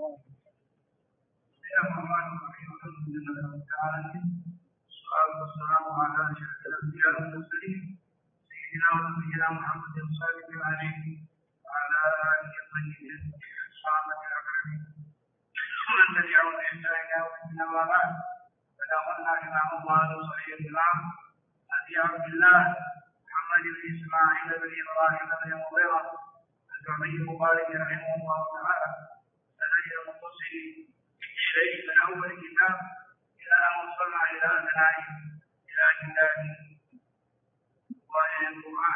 الرحمن الرحيم. الحمد لله رب العالمين، والصلاة والسلام على أشرف الأنبياء والمرسلين سيدنا ونبينا محمد صادق الأمين وعلى آله الطيبين والصحابة الأكرمين ومن تبعهم بإحسان إلى يوم الدين. أما بعد، فلقنا إمام الله صحيح الإمام أبي عبد الله محمد بن إسماعيل بن إبراهيم بن مغيرة الجعفي المبارك رحمه الله تعالى سنجد المتصل إليه من أول الكتاب إلى أن وصلنا إلى أثنائه إلى كتاب القرآن.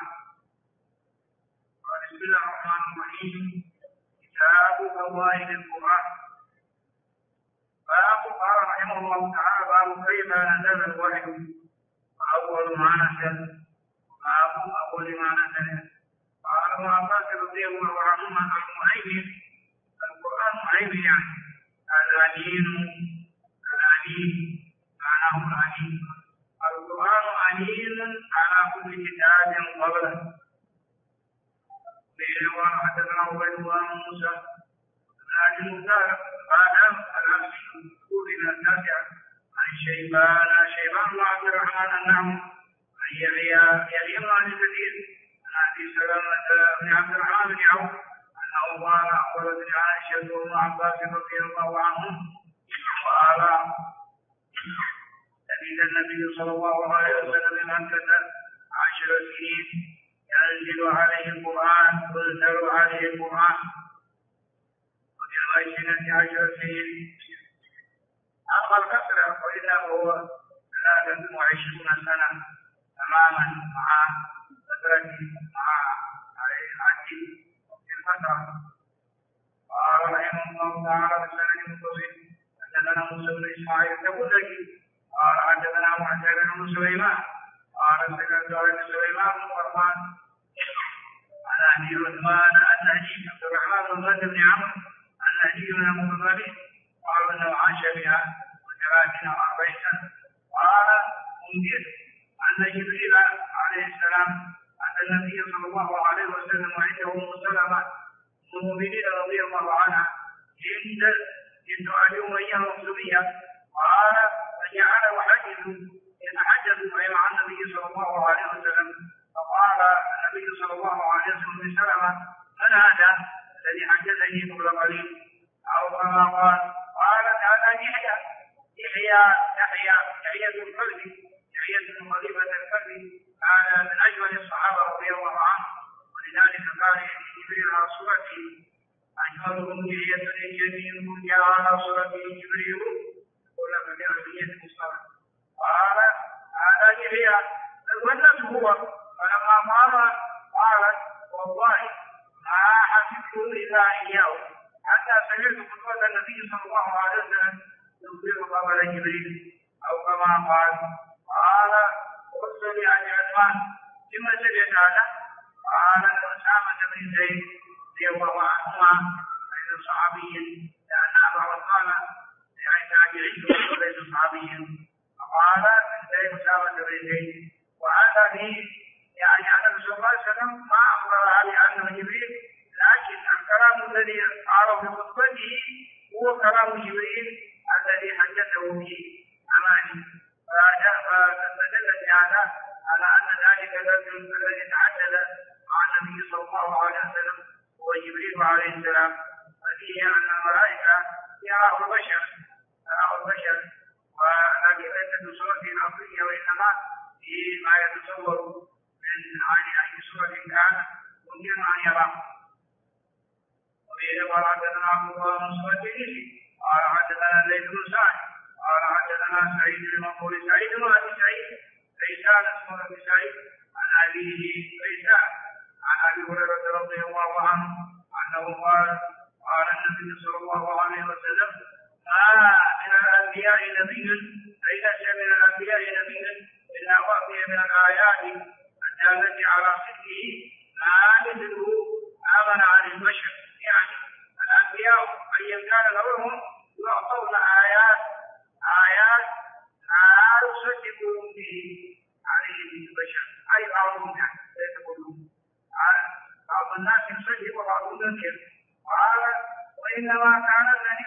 بسم الله الرحمن الرحيم. كتاب فوائد القرآن. قال رحمه الله تعالى: باب كيف نزل الوحي وأول ما نزل. باب أول ما نزل. قال ابن عباس رضي الله عنهما: المهيمن القرآن مهيمن يعني العليم معناه العليم. القرآن عليم على كل كتاب قبله. قال حدثنا عبيد الله بن موسى بن ابي المختار قال العبسي من التاسعة عن شيبان بن عبد الرحمن النعم عن يحيى بن ابي كثير عن ابي سلمة بن عبد الرحمن بن عوف انه قال: اخبرتني عائشة وابن عباس رضي الله عنهم قال: لبث النبي صلى الله عليه وسلم بمكة 10 سنين ينزل عليه القرآن وينزل عليه القرآن. وفي العشرين 10 سنين أما الكسرة وإلا هو 23 سنة تماما مع فترة مع العجل في الفترة. قال رحمه الله تعالى: بسند متصل حدثنا موسى بن إسماعيل تقول لك قال حدثنا معتمر بن سليمان قال سمعت عن سليمان بن قرآن عن أبي عثمان النهدي عبد الرحمن بن زيد بن عمرو النهدي من المغربي قال انه عاش بها 43 سنة. قال انذر ان جبريل عليه السلام اتى النبي صلى الله عليه وسلم وعنده ام سلمة المؤمنين رضي الله عنها عند ابي اميه مخزوميه. قال فجعل يتحدث مع النبي صلى الله عليه وسلم. فقال النبي صلى الله عليه وسلم لسلمة: من هذا الذي حدثني قبل قليل؟ او كما قالت: هذا يحيى بن القلب يحيى بن خليفة القلب كان من اجمل الصحابة رضي الله عنه، ولذلك قال جبريل على صورته: اجملهم يحيى جميل جاء على صورته جبريل قل فبأهمية المصطفى. قال: هذا يحيى والنفس هو. فلما قالت: والله ما حسبته الا اياه حتى سمعت خطبة النبي صلى الله عليه وسلم يخبر قبل جبريل او كما قال ارسل عن عثمان لما سمعت هذا؟ قال: أسامة بن زيد رضي الله عنهما غير صحابي لان ابا عثمان تابعي وليس صحابيا. فقال زيد أسامة بن زيد. وهذا به يعني أن النبي صلى الله عليه وسلم ما أخبرها بأنه جبريل، لكن الكلام الذي قاله في خطبته هو كلام جبريل الذي حدثه به أماني. فدل هذا على أن ذلك الذي تحدث مع النبي صلى الله عليه وسلم هو جبريل عليه السلام. ففيه أن الملائكة يراه البشر ولكن ليست بصورة أصلية، وإنما فيما يتصور من أي صورة كان ممكن أن يراه. وبه قال حدثنا عبد الله بن سعيد قال حدثنا الليث بن سعد قال حدثنا سعيد بن منصور سعيد بن أبي سعيد ليسان اسمه أبي سعيد عن أبيه ليسان عن أبي هريرة رضي الله عنه أنه قال النبي صلى الله عليه وسلم: ما من الأنبياء نبي ليس من الأنبياء نبي إلا أعطي من الآيات الدالة على صدقه ما مثله آمن عن البشر. يعني الأنبياء أيا كان غيرهم يعطون آيات لا يصدقون به عليه البشر، أي بعضهم يعني ليس كلهم. بعض الناس يصدق وبعضهم ينكر. قال: وإنما كان الذي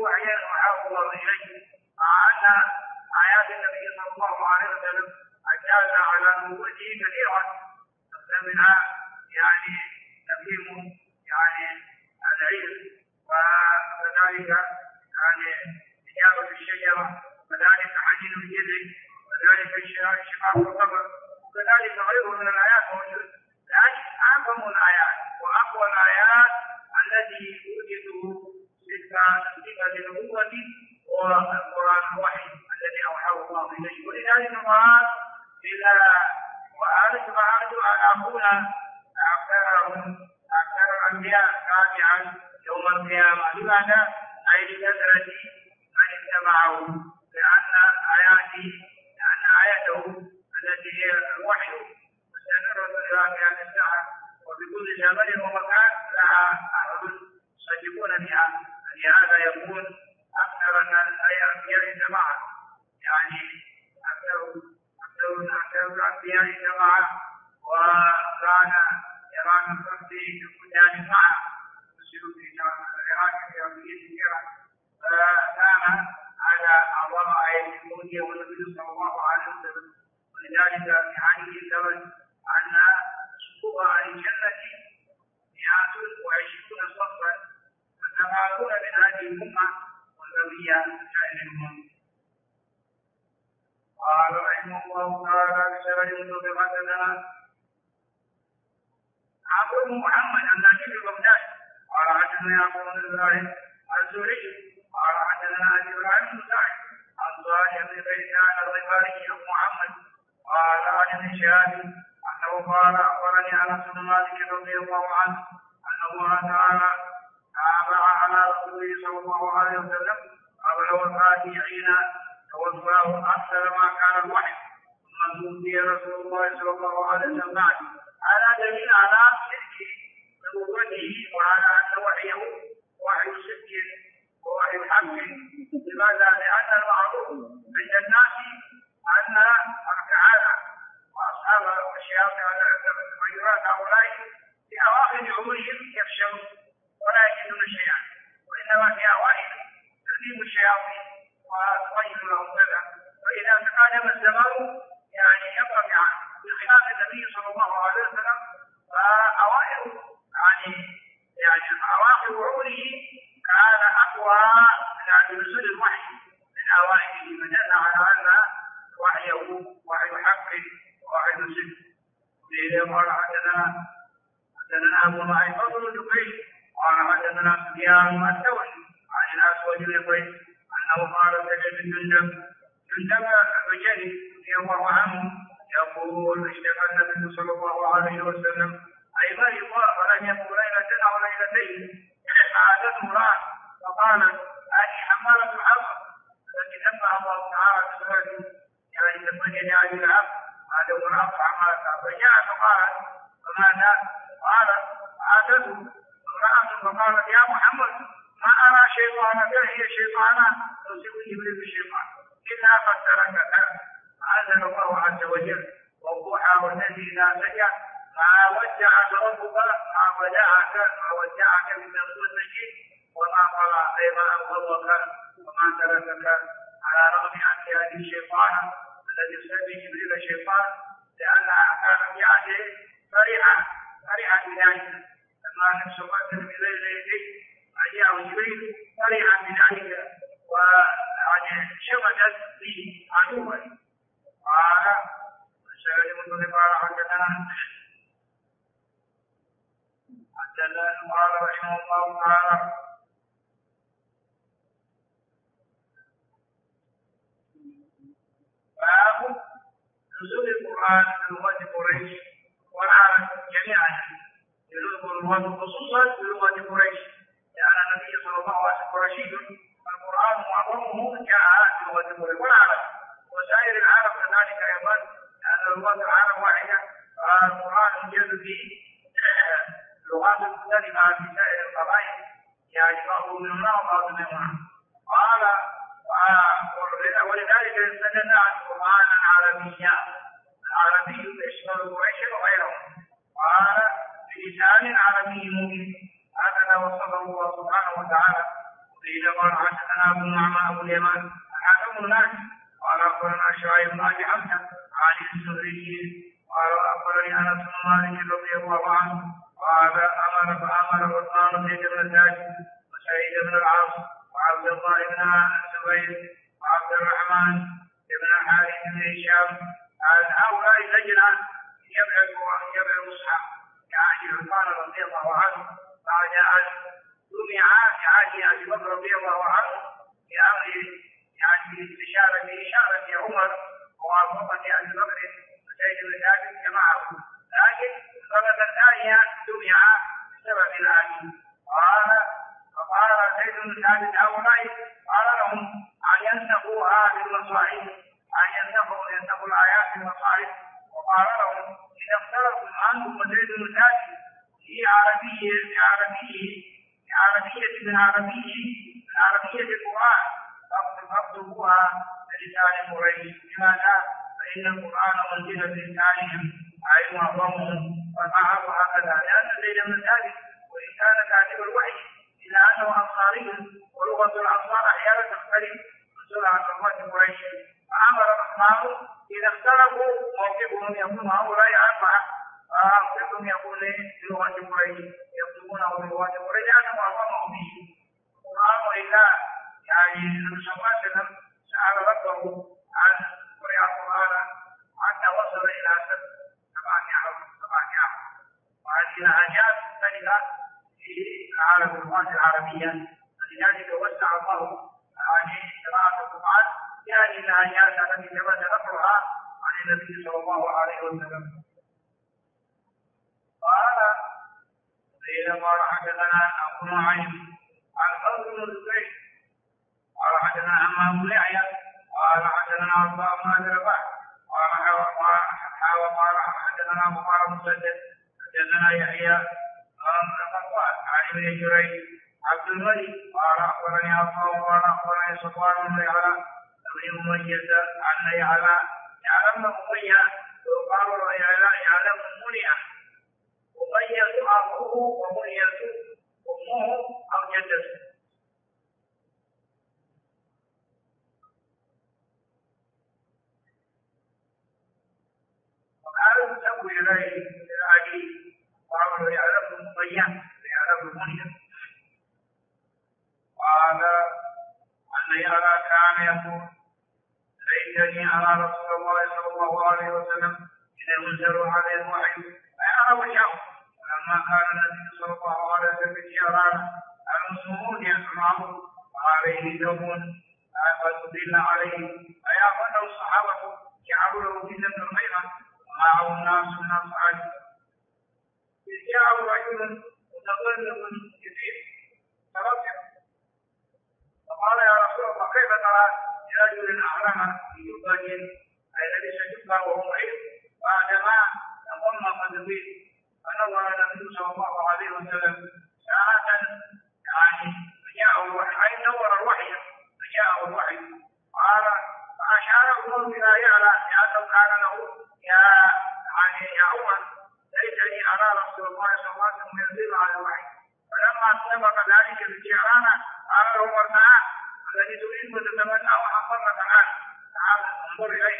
وحيا أوحاه الله إليه، مع أن آيات النبي صلى الله عليه وسلم أدل على نبوته كثيرا، منها يعني تفهيم يعني العلم، وكذلك يعني إجابة الشجرة، وكذلك حنين الجذع، وكذلك شقاق القبر، وكذلك غيره من الآيات موجود. لكن أعظم الآيات وأقوى الآيات التي وجدوا صفة النبوة هو القرآن الوحي الذي أوحاه الله إليه. ولذلك قال وأرجو أن أكون أكثر الأنبياء تابعا يوم القيامة. لماذا؟ أي لكثرة من اتبعه، لأن آيته التي هي الوحي مستمرة إلى قيام الساعة، وبكل زمن ومكان لها أهل يصدقون بها. لهذا يكون أكثر الأنبياء جماعة، يعني أكثر الأنبياء جماعة، وكان إيران الفردي يكون معه يسير في العراق في أمريكا كثيرا، فكان على أعظم آية الوحي والنبي صلى الله عليه وسلم. ولذلك في هذه الزمن أن شقوق أهل الجنة 120 صفا، فتمارون من هذه الأمة والبقية سائر الأمم. قال رحمه الله تعالى بسبب صدقتنا عبد محمد الناجي البغدادي قال حدثنا يعقوب بن ابراهيم الزهري قال حدثنا ابي ابراهيم بن سعد عن صالح بن بيسان الغفاري ابو محمد قال عن ابن شهاب انه قال اخبرني انس بن مالك رضي الله عنه ان الله تعالى تابع على رسوله صلى الله عليه وسلم قبل وفاته حين توفاه اكثر ما كان الوحي، ثم توفي رسول الله صلى الله عليه وسلم بعد. على دليل على صدق نبوته وعلى ان وحيه وحي صدق ووحي حق. لماذا؟ لان المعروف عند الناس ان الكهنه واصحاب الشياطين والغيرات هؤلاء في اواخر عمرهم يفشلون ولا يجدون شيئا، وانما في اوائل تقديم الشياطين وتغير لهم كذا، واذا تقادم الزمان يعني يبقى عنه. بخلاف النبي صلى الله عليه وسلم فأوائل يعني أواخر عمره كان أقوى من نزول الوحي من أوائله، فدل على أن وحيه وحي حق ووحي صدق. قال حدثنا أبو معين فضل الدكين قال حدثنا سفيان الثوري عن الأسود بن قيس أنه قال سجد جندب البجلي رضي الله عنه يقول اشتكى النبي صلى الله عليه وسلم اي مرض ولم يكن ليله او ليلتين فعادته امراه فقالت اني حماله الحطب التي سماها الله تعالى بسبب يعني تبين ابي العبد هذا هو العبد حمالتها، فجاءت فقالت فماذا؟ قالت عادته امراه فقالت يا محمد ما ارى شيطانا هي شيطانا تصيبني جبريل بالشيطان الا قد تركتها. فأنزل الله عز وجل والضحى والذي لا سجى ما ودعك ربك ما ودعك من نصرته وما قضى أيضا أبغضك وما تركك، على رغم أن هذه الشيطان الذي سمي جبريل الشيطان لأنها كانت في عهده فرحة بذلك لما نفس قتل بليل يديه فجاءه جبريل فرحا بذلك وشمتت به عدوا. قال الشيخ المسلم قال حدثنا قال رحمه الله تعالى باب نزول القرآن بلغة قريش والعرب جميعا، ينزل خصوصا بلغة قريش لأن النبي صلى الله عليه وسلم قرشي، القرآن معظمه جاء بلغة قريش والعرب وسائر العرب كذلك ايضا، لان لغه العرب واحده فالقران يوجد في لغات مختلفه في سائر القبائل، يعني بعض منهما وبعض منهما. قال ولذلك استدل قرانا عربيا، العربي يشمل قريش وغيرهم. قال بلسان عربي مبين، هكذا وصفه الله سبحانه وتعالى قيل قال حدثنا ابو نعمة ابو اليمان حكم الناس قال اخبرنا شعيب بن ابي حمزه عن الزهري قال اخبرني انس بن مالك رضي الله عنه قال فامر عثمان بن النجاش وسعيد بن العاص وعبد الله بن الزبير وعبد الرحمن بن الحارث بن هشام ان هؤلاء لجنه يبعث المصحف يعني عثمان رضي الله عنه بعد ان جمع في عهد ابي بكر رضي الله عنه بامر يعني بإشارة عمر وموافقة ابي بكر وزيد بن ثابت جمعه لكن مرة ثانية جمع بسبب الآية فقال زيد بن ثابت هؤلاء قال لهم أن ينسخوها بالمصاحف أن ينسخوا الآيات بالمصاحف وقال لهم إذا اختلفتم أنتم وزيد بن ثابت في عربية القرآن فاكتبوها بلسان قريش لماذا؟ فإن القرآن منزل بلسانهم أي معظمهم ففعلوا هكذا لأن زيد بن ثابت وإن كان كاتب الوحي إلا أنه أنصاري ولغة الأنصار أحيانا تختلف منزل عن لغة قريش فأمر الرحمن إذا اختلفوا موقفهم يكون هؤلاء أربعة فموقفهم يكون بلغة قريش يكتبونه بلغة قريش لأنه معظمهم به القرآن وإلا يعني النبي صلى الله عليه وسلم سأل ربه عن قراءة القرآن حتى وصل إلى سبعة أعرف وهذه الآيات مختلفة في عالم اللغات العربية فلذلك وسع الله هذه قراءة القرآن بهذه الآيات التي ثبت ذكرها عن النبي صلى الله عليه وسلم. قال حدثنا أبو نعيم عن فضل بن الزبير قال حدثنا عمام بن يحيى قال حدثنا عطاء بن ابي رباح قال حدثنا مقال مسدد حدثنا يحيى عن ابن جريج عبد الملك قال اخبرني عطاء قال اخبرني صفوان بن يعلى بن اميه عن يعلى بن اميه وقال يعلم منيع اميه ابوه ومنيه امه او جدته تسوي إليه العجيب وعمله يعرف مضيان يعرف منيا قال أن يرى كان يقول ليتني أرى رسول الله صلى الله عليه وسلم إذا أنزل عليه الوحي فيرى وجهه ولما كان النبي صلى الله عليه وسلم يرانا المسلمون يسمعون وعليه ثوب فتدل عليه فيأخذه الصحابة جعلوا له في ذنب الخيمة معه الناس من أصحابه إذ جاء رجل متطلب كثير فرجع فقال يا رسول الله كيف ترى رجل أعلم بجبة أي لبس جبة وهو محيط بعدما تضم قدميه فنظر النبي صلى الله عليه وسلم ساعة يعني فجاءه الوحي أي نور الوحي فجاءه الوحي قال فأشاره إلى يعلى لأنه كان له يا عمر ليتني أرى رسول الله صلى الله عليه وسلم ينزل على الوحي فلما سبق ذلك بالجيران قال له عمر تعال الذي تريد وتتمناه حصلنا تعال انظر إليه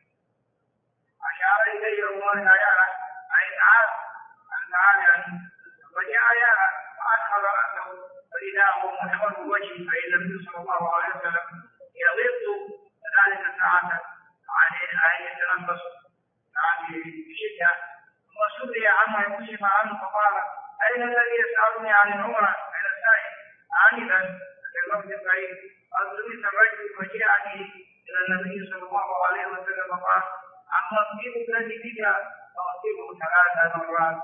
أشار إليه عمر يا يعلى أي تعال يعني وجاء يعلى فأدخل رأسه فإذا هو محمد وجهه فإن النبي صلى الله عليه وسلم يغيظ ذلك الساعة عن أن يتنفس بشدة ثم سئل عنه يكشف عنه فقال أين الذي يسألني عن العمرة أين السائل آنفا في الوقت البعيد أدرس الرجل وجاءني إلى النبي صلى الله عليه وسلم وقال أما الطيب الذي بك فأصيبه ثلاث مرات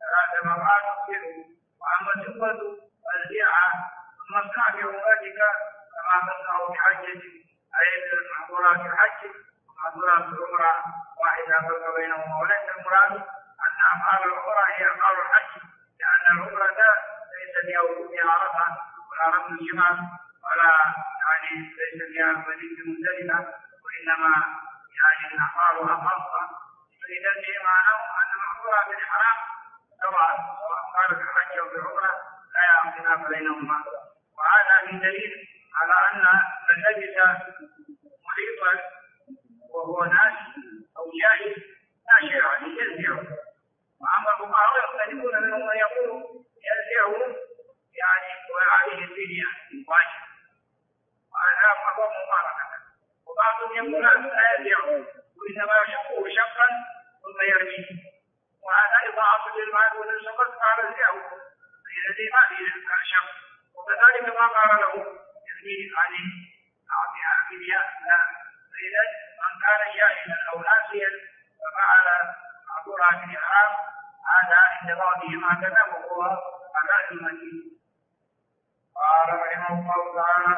أصيبه وأما الجبة فالزيعة ثم اصنع بعمرتك كما تصنع بحجة أي بالمحظورات الحج ومحظورات العمرة واحدة فرق بينهما وليس المراد أن أفعال العمرة هي أفعال الحج لأن العمرة ليس فيها وجود عرفة ولا رمي الجمعة ولا يعني ليس فيها المدينة المختلفة وإنما يعني أفعالها خاصة فإذا في معناه أن العمرة بالحرام طبعا سواء كانت الحج أو بالعمرة لا خلاف بينهما وهذا في دليل على أن من لبس محيطا وهو ناسي أو جاهل لا شيء عليه ينزعه. وأما الفقهاء يختلفون منهم من يقول ينزعه يعني وعليه الفدية واجب، وهذا فهو مقارنة. وبعضهم يقول لا ينزعه وإنما يشقه شقا ثم يرميه، وهذا إضاعة للمال والنسبة قال انزعه الذي ما فيه شق. وكذلك ما قال له يرميه عليه أعطيها فدية لا. فإذا من كان جاهلا أو ناسيا ففعل عبورها في الإحرام هذا عند بعضهم هكذا وهو أبعد المدين. قال رحمه الله تعالى: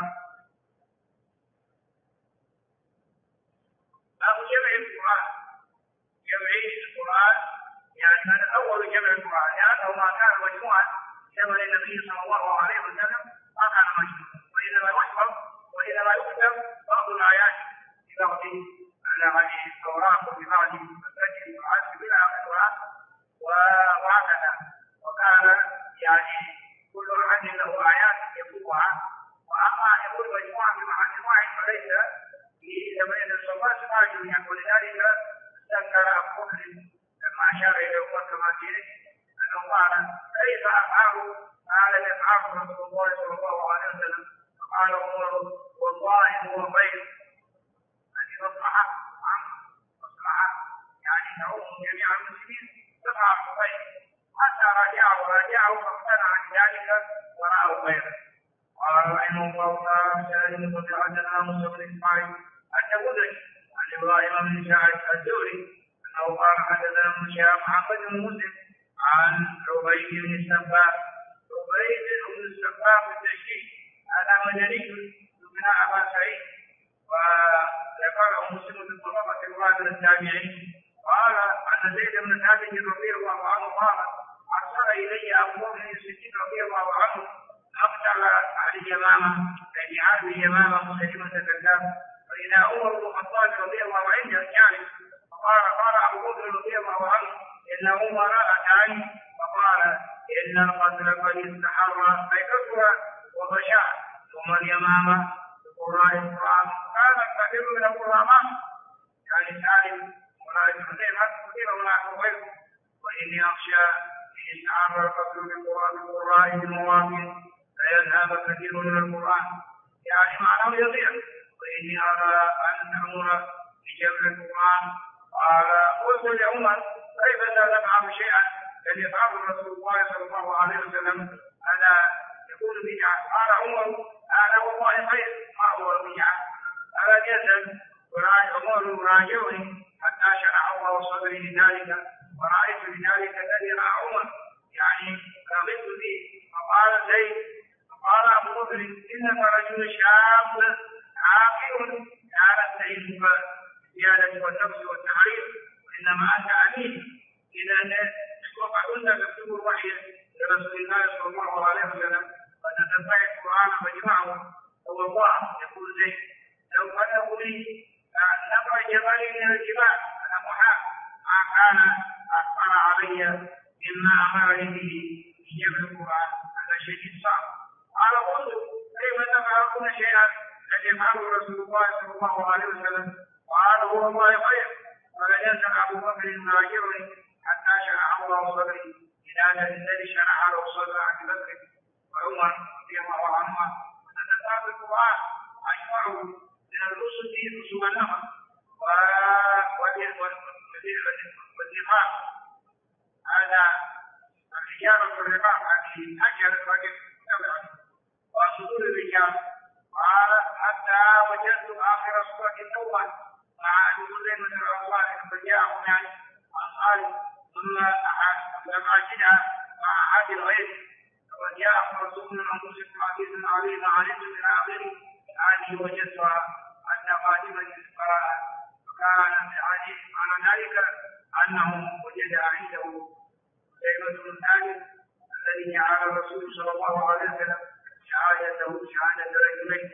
باب جمع القرآن. جمع القرآن يعني من أول جمع القرآن، لأنه ما كان مجموعا جمع النبي صلى الله عليه وسلم ما كان مجموعا، وإنما يحفظ وإنما يكتب بعض الآيات ببعض الأوراق وببعض مساجد القرآن بالقرآن وهكذا. وكان يعني كل واحد له آيات يكتبها. وأما يقول مجموعة بمعنى واحد فليس في زمن الصلاة سماع، ولذلك ذكر أبو بكر لما أشار إلى عمر كما سيأتي أنه قال: كيف أفعل ما لم يفعله رسول الله صلى الله عليه وسلم؟ فقال عمر: والله هو خير. هذه مصلحة مصلحة يعني تعم جميع المسلمين تفعل خير. حتى راجعه فاقتنع بذلك ورأوا خيرا. قال رحمه الله تعالى: سألني قد موسى بن إسماعيل النموذج عن إبراهيم بن سعد الزهري أنه قال: حدثنا محمد بن مسلم عن عبيد بن السباق. عبيد بن السباق بالتشكيك هذا مدني من أبا سعيد، وذكره مسلم في طبقة الرواة التابعين. قال أن زيد بن ثابت رضي الله عنه قال: أرسل إلي أبو بكر الصديق رضي الله عنه مقتل أهل اليمامة الذي عاد اليمامة مسلمة كذاب، فإذا عمر بن الخطاب رضي الله عنه يعني فقال أبو بكر رضي الله عنه: إن عمر أتاني فقال: إن القتل قد استحر أي كثر وغشاء، ثم اليمامة بقراء القرآن كان كثير من القرآن يعني سالم ولا يستطيع كثير ولا غيره. وإني أخشى إن استعار القتل بالقراء بالمواطن فيذهب كثير من القرآن يعني معناه يضيع. وإني أرى أن نأمر بجمع القرآن. قال: قلت لعمر: كيف تفعل شيئا لم يفعله رسول الله صلى الله عليه وسلم ألا يكون بدعة؟ قال عمر: هذا والله خير ما هو البدعة. ألا يزل عمر يراجعني حتى شرح الله صدري لذلك، ورأيت لذلك الذي رأى عمر يعني رغبت به. فقال زيد: فقال أبو بكر: إنك رجل شاب عاقل لا نستعينك بالزيادة والنقص والتحريف، وإنما أنت أمين. إذا كنت تكتب الوحي لرسول الله صلى الله عليه وسلم فتتبع القرآن فاجمعه. والله يقول زيد: لو بلغوا لي نبع جبل من الجبال أنا محال ما كان أكبر علي مما أمرني به في جمع القرآن. هذا شيء صعب. قال: قلت: كيف تفعلون شيئا لم يفعله رسول الله صلى الله عليه وسلم؟ قال: هو الله خير. فلينزل أبو بكر يراجعني حتى شرح الله صدري إلى الذي شرح له صدر أبي بكر وعمر رضي الله عنهما. فتتبع القرآن أجمعه من الرسل رسل النمر والنفاق. هذا الرجال والرقاق هذه أجل الرجل وصدور الرجال. قال: حتى وجدت آخر سورة التوبة مع دخول من الأنصار فجاءهم يعني أنصار ثم لم أجدها مع أحد الغير، وجاءهم رسول من أنفسكم عزيز عليه ما عنتم من آخره هذه وجدتها حتى قادمة القراءة. فكان على ذلك أنه وجد عنده سيدة بن ثابت الذي جعل الرسول صلى الله عليه وسلم شهادة رجلين،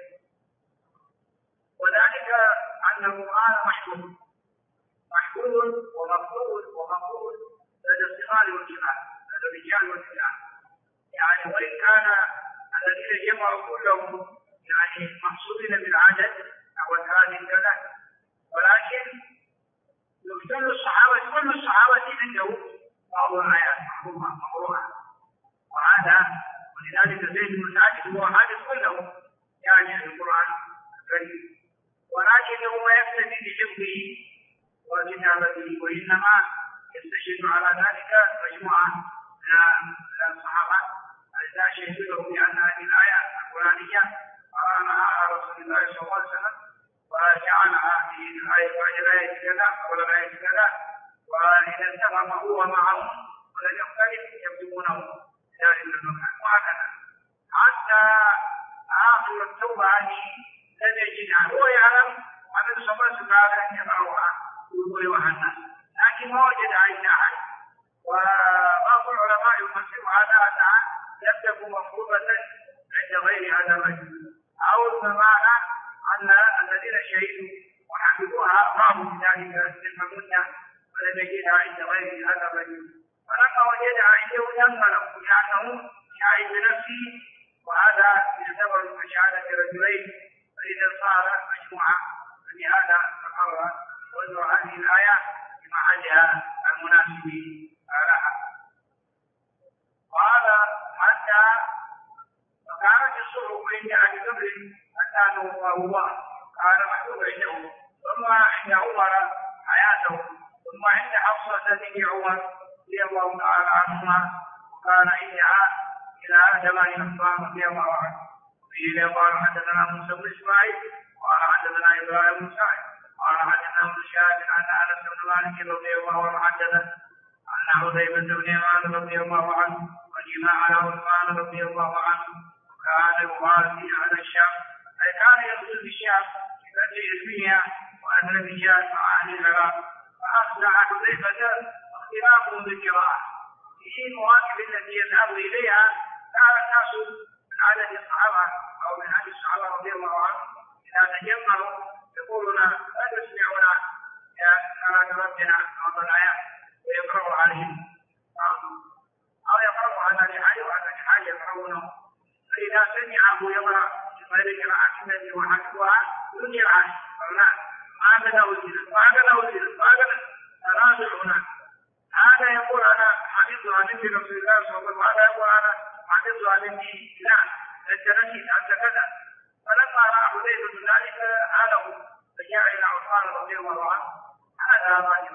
وذلك أن القرآن محفوظ ومقبول لدى الصغار والكبار، لدى الرجال والنساء. يعني وإن كان الذين جمعوا كلهم يعني محصورين بالعدد أو هذه الثلاثة، ولكن كل الصحابة عنده بعض الآيات مقروءة، وهذا ولذلك زيد بن ثابت هو حادث كله يعني في القرآن الكريم، ولكنه ما يكتفي بحفظه وكتابته، وإنما يستشهد على ذلك مجموعة من الصحابة الذين شهدوا بأن هذه الآية القرآنية قرأها رسول الله صلى الله عليه وسلم وجعلها في الآية كذا أو الآية كذا، وإذا اتفق هو معهم ولم يختلف يكتبونه ذلك المكان، وهكذا حتى آخر التوبة هذه لم يجدها، هو يعلم أن الصلاة تعالى يقرأها ويقولها الناس، لكن ما وجد عند أحد. وبعض العلماء يفسر هذا أنها لم تكن مفروضة عند غير هذا الرجل، أو بمعنى أن الذين شهدوا وحفظوها رأوا بذلك تلك المدة ولم يجدها عند غير هذا الرجل، فلما وجدها عنده تنقله لأنه شاهد بنفسه، وهذا يعتبر بشهادة رجلين، فإذا صار مجموعة فلهذا تقرر وضع هذه الآية بمحلها المناسب لها. قال حتى فكانت الصلح عند أبي بكر حتى توفاه الله، كان محبوب عنده، ثم عند عمر حياته، ثم عند حفصة بنت عمر رضي الله تعالى عنهما، وكان عندها إلى 8 أطفال رضي الله عنه. وفيه قال حدثنا موسى بن إسماعيل قال حدثنا إبراهيم بن سعد قال حدثنا ابن شهاب أن أنس بن مالك رضي الله عنه حدثه أن حذيفة بن يمان رضي الله عنه وجمع على عثمان رضي الله عنه، وكان يقال في أهل الشام، أي كان يقصد الشام بفتح الدنيا وأن الرجال مع أهل العراق، فأصبح حذيفة اختلافهم بالقراءة في المواقف التي يذهب إليها. كان الناس من عدد الصحابة أو من عدد الصحابة رضي الله عنهم إذا تجمعوا يقولون لا تسمعون يا كلام ربنا بعض الآيات ويقرأوا عليهم، أو يقرأوا على الحي وعلى الحي يقرأونه، فإذا سمعه يقرأ غير قراءة النبي وحسبها ينكر عنه، فلا هكذا وجدت وهكذا تنازع هنا. هذا يقول أنا حفظت عن النبي رسول الله صلى الله عليه وسلم، وهذا يقول أنا حفظت عن النبي لا أنت نسيت أنت كذا. فلما رأى حذيفة ذلك هاله فجاء إلى عثمان رضي الله عنه، هذا غالب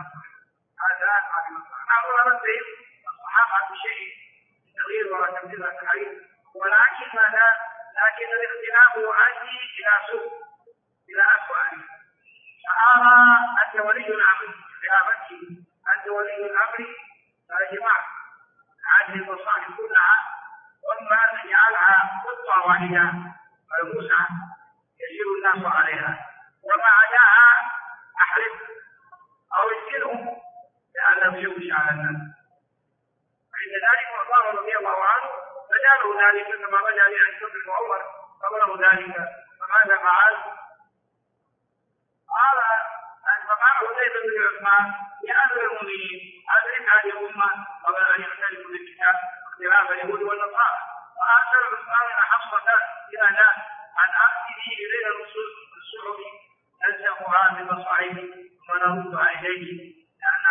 نقول ننبه الصحابة بشيء تغيير ولا تبديل التحريف، ولكن ماذا؟ لكن الاختلاف يؤدي إلى سوء إلى أسوأ. فأرى أنت ولي الأمر خلافته، أنت ولي الأمر فاجمع هذه المصالح كلها ثم تجعلها خطة واحدة ملموسة يسير الناس عليها، وما عداها أحرق أو اسكنهم لأنه يوشي على الناس. فعند ذلك عثمان رضي الله عنه فجاله ذلك كما بدا لأن بكر وعمر قبله ذلك، فماذا فعل؟ قال فقال حذيفة بن عثمان يا أمير المؤمنين أدرك هذه الأمة قبل أن يختلفوا بالكتاب اختلاف اليهود والنصارى، وأرسل عثمان إلى حفصة إلى ناس أن أرسلي إلينا الصحف ننسخها بمصاحف ونردها إليه لأن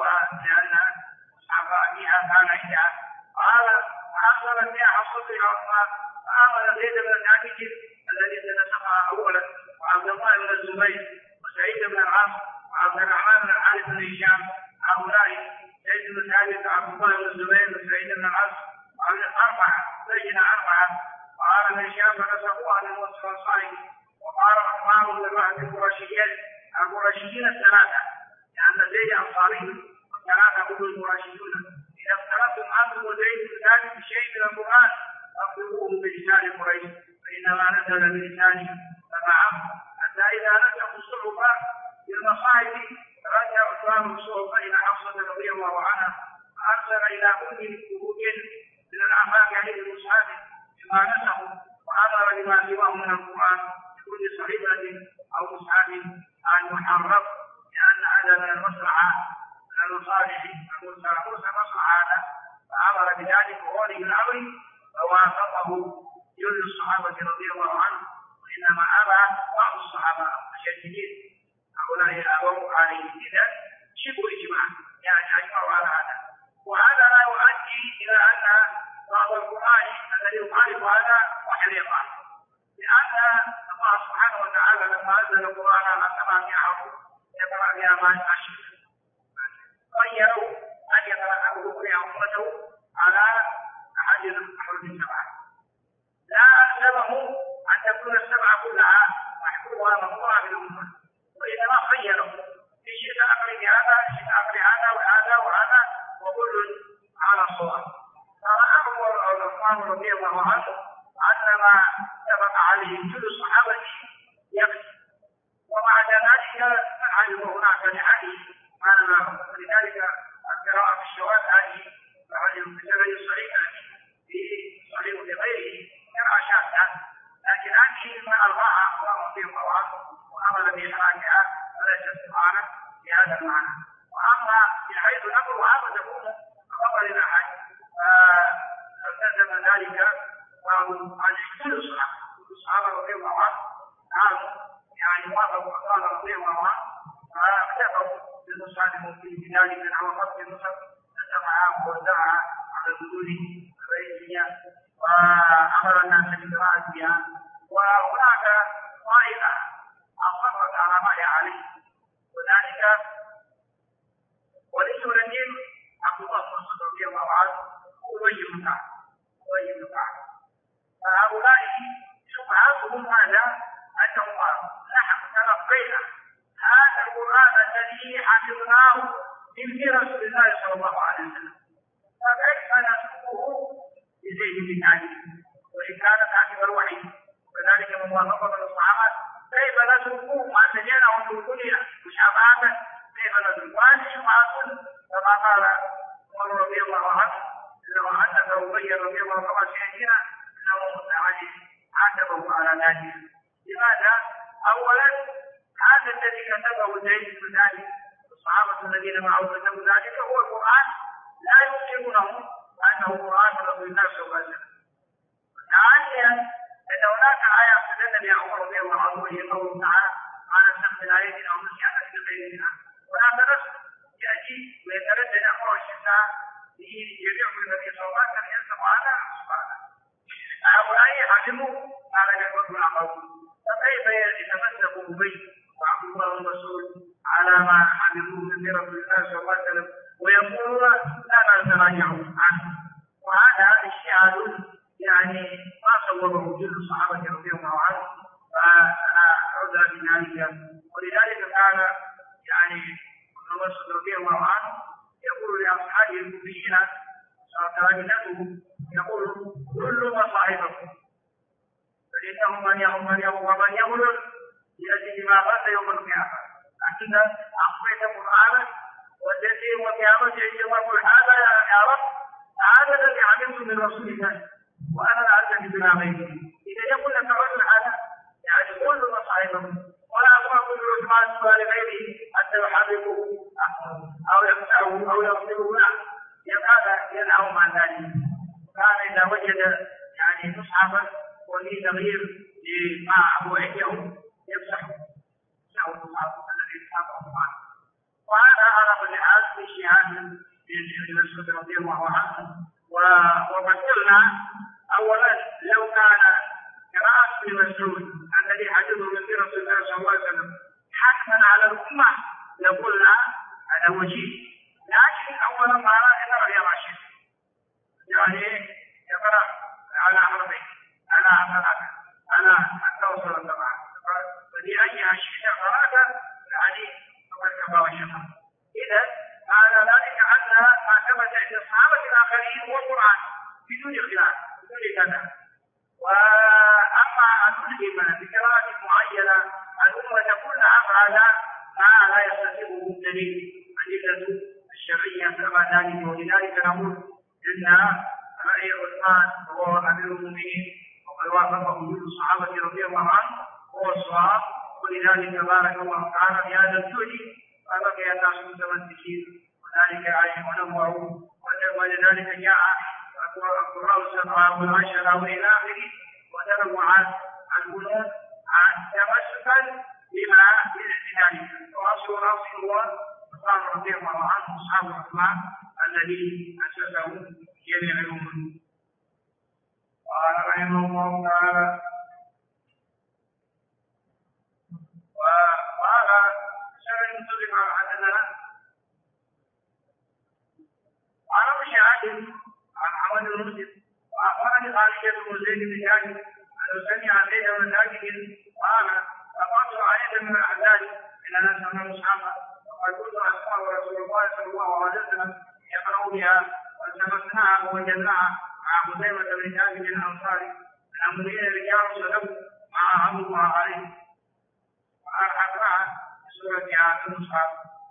أصحاب فيها كان عندها. قال فأرسلت بها حفصة إلى عثمان، فآمن زيد بن ثابت الذي تنسخها أولا، وعبد الله بن الزبير وسعيد بن العاص وعبد الرحمن بن الحارث بن هشام، هؤلاء زيد بن ثابت وعبد الله بن الزبير وسعيد بن العاص لجنة أربعة، وقال ابن هشام فنسخوها للوصف والصائم. وقال عثمان بن الوهب القرشيين الثلاثة لأن زيد أنصاري والثلاثة هم القرشيون، إذا اختلفتم أنتم وزيد بن ثابت بشيء من القرآن فاكتبوه بلسان قريش فإنما نزل بلسانه فمعه، حتى إذا نسخوا الصحف بالمصاحف رجع عثمان الصحف إلى حفصة رضي الله عنها، فأرسل إلى كل خروج من الآفاق عليه المصحف بما نسخوا، وأمر بما سواه من القرآن بكل صحيفة أو مصحف أن يحرف، لأن هذا من المصلحة من المصالح المصلحة هذا، فأمر بذلك وولي الأمر فوافقه الصحابة المشددين هؤلاء أبوا عليه إذا شبه إجماع يعني أجمعوا على هذا. وهذا لا يؤدي إلى أن بعض القرآن الذي يخالف هذا محرقا، لأن الله سبحانه وتعالى لما أنزل القرآن على 700 حرف يقرأ بها ما يشاء غيروا أن يقرأه بها أمته على أحد الأحرف السبعة، لا ألزمه أن تكون السبعة كلها محفوظة مقروءة بالأمة، وإنما خيروا في شيء أقرأ بهذا شيء أقرأ هذا وهذا وهذا وكل على صواب. فرأى عثمان رضي الله عنه أن ما اتفق عليه كل الصحابة يكفي، ومع ذلك علم هناك لحديث لذلك القراءة في الشواذ هذه في الصحيح في صحيح لغيره قراءة شاذة، لكن هذه ما ألغاها الله فيه الله وأمر بإخراجها فليست سبحانه بهذا المعنى. وأما في حيث الأمر وهذا تكون خبر الأحد فالتزم ذلك عن كل الصحابة رضي الله عنهم كانوا يعني وافقوا أقوال رضي الله عنهم فاكتفوا بالمصحف في ذلك على خط المصحف نسخها ووزعها على الجدود الرئيسية وأمر الناس بقراءة بها. وهناك طائفة أصرت على ما هي عليه، وذلك ولي الدين عبد الله بن مسعود رضي الله عنه وأبي بن كعب. فهؤلاء شبهاتهم ماذا؟ أنهم قالوا نحن تلقينا هذا القرآن الذي حفظناه من رسول الله صلى الله عليه وسلم، فكيف نسلكه بزيد بن علي وإن كان صاحب الوحي وذلك من موافقة الصحابة؟ كيف نسلكه ما سجنه في الدنيا مشابهة؟ كيف نسلكه؟ وهذه شبهات كما قال عمر رضي الله عنه لو أنه أبي رضي الله عنه سيدنا أنه عاتبه على ذلك. لماذا؟ أولا هذا الذي كتبه زيد بن ثابت الصحابة الذين معه كتبوا ذلك هو القرآن لا يمكنونه أنه قرآن رسول الله صلى الله عليه وسلم. ثانيا أن هناك آية استدل بها عمر رضي الله عنه وهي قوله تعالى ما نسخ من آية أو نسيت بغيرها، هناك نص يأتي ويتردد أمر الشتاء به يبيع النبي صلى الله عليه وسلم ينسب على سبحانه. هؤلاء حكموا على جبر العقل، فكيف يتمسك أبي وعبد الله المسعود على ما حفظوه من رسول الله صلى الله عليه وسلم ويقولون لا نتراجع عنه؟ وهذا اجتهاد يعني ما صوره جل الصحابة رضي الله عنهم، فأنا عذر بذلك. ولذلك كان يعني ابن مسعود رضي الله عنه يقول لأصحابه الكوفيين تراجعته يقول كل مصاحبكم فإنه من يغلل لأجل ما غل يوم القيامة. أنت أعطيت قرآنا والذي يوم القيامة يقول هذا يا رب هذا الذي علمت من رسول الله وأنا لا أعلم بما غيره. إذا يقول لك رجل هذا يعني كل مصاحبكم ولا أقول عثمان لغيره حتى يحرقه أو يقطعه أو يغسله، لا هذا ينهى عن ذلك. كان إذا وجد يعني مصحفا ولي تغيير لما هو عنده يمسحه المصحف الذي يصحبه عنه. وهذا على كل حال في اجتهاد ابن مسعود رضي الله عنه. وقد قلنا أولا لو كان قراءة ابن مسعود الذي حدثه من رسول الله صلى الله عليه وسلم حتما على الأمة لقلنا هذا وجيه، لكن أولا ما يقرأ يا راشد يعني يقرأ على حرفين على التوصل طبعا، فلأي شيء قرأت يعني فقد كفى وشفى. إذا معنى ذلك أن ما ثبت عند الصحابة الآخرين هو القرآن بدون خلاف بدون كذا. وأما أن نلزم بقراءة معينة الأمة كلها فهذا ما لا يستطيعه الدليل أدلة الشرعية كما ذلك. ولذلك نقول إن رأي عثمان وهو أمير المؤمنين وقد وافقه كل الصحابة رضي الله عنهم هو الصواب. ولذلك بارك الله تعالى بهذا الجهد فبقي الناس متمسكين وذلك عليهم ونوعوا. ولذلك جاء القراء السبعة والعشرة وإلى آخره وتنوع البنود تمسكا الأصل هو عثمان رضي الله عنه أصحاب عثمان الذي أسسه جميع الأمم. قال رحمه الله تعالى: وقال سنة المتفق على حدثنا قال مشاهد عن محمد بن مسلم وأخبرني خالد بن زيد بن جابر أنه سمع زيد بن ثابت قال: لقد رأيت من الأحزاب إن ناس من أصحابه وقد كنت أسمع رسول الله صلى الله عليه وسلم يقرأ بها والتمسناها ووجدناها مع خزيمة بن ثابت الأنصاري من أمرين رجال صدقوا ما عهد الله عليه وألحقها بسورة هذا المصحف.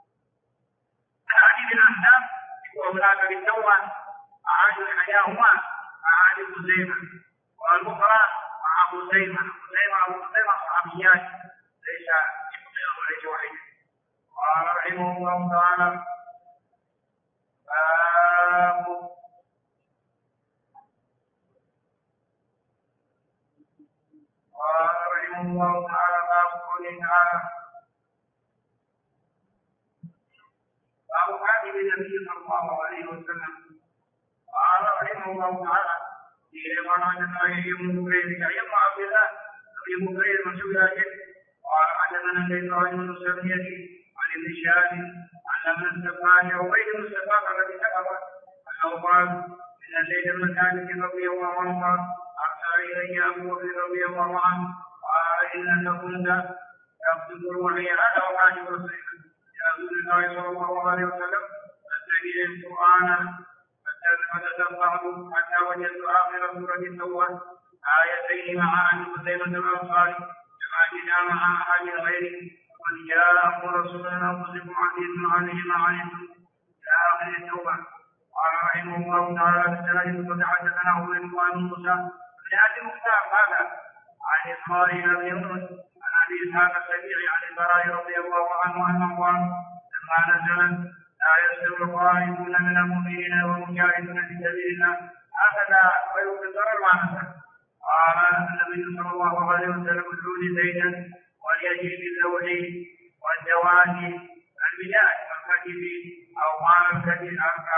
هذه الأحزاب وأولاد بالتوبة أعاد حياهما أعاد خزيمة والأخرى مع خزيمة أبو خزيمة صحابيات ليس واحد. قال رحمه الله تعالى: قال رحمه الله تعالى: باب قوله تعالى: باب خاتم النبي صلى الله عليه وسلم. قال رحمه الله تعالى: في قراءة يوم بكير يوم عبد الله أبي بكير مسعود قال حدثنا زيد بن سمية عن ابن شهاب عن ابن السفاح عبيد بن السفاح الذي سبق أنه قال: إن زيد بن ثابت رضي الله عنه أرسل إلي أبو بكر رضي الله عنه قال: إنك كنت تكتب الوحي هذا وحاجب رسول الله صلى الله عليه وسلم فاتبع القرآن فتدبرت حتى وجدت آخر سورة التوبة آيتين مع أبي خزيمة الأنصاري كما جاء مع أحد غيره وقد جاءكم رسول من أنفسكم عزيز عليه ما عنتم إلى آخر التوبة. قال رحمه الله تعالى: بالسند فتحدثنا أبو بن موسى بن مختار هذا عن إسماعيل بن يونس عن أبي إسحاق السبيعي عن البراء رضي الله عنه أنه قال: لما نزلت لا يستوي القائمون من المؤمنين والمجاهدون في سبيل الله هكذا ويقدر المعنى. قال النبي صلى الله عليه وسلم: ادعوني زيدا وليجي بالزوج والجواد البداية والكتب أو قال الكتب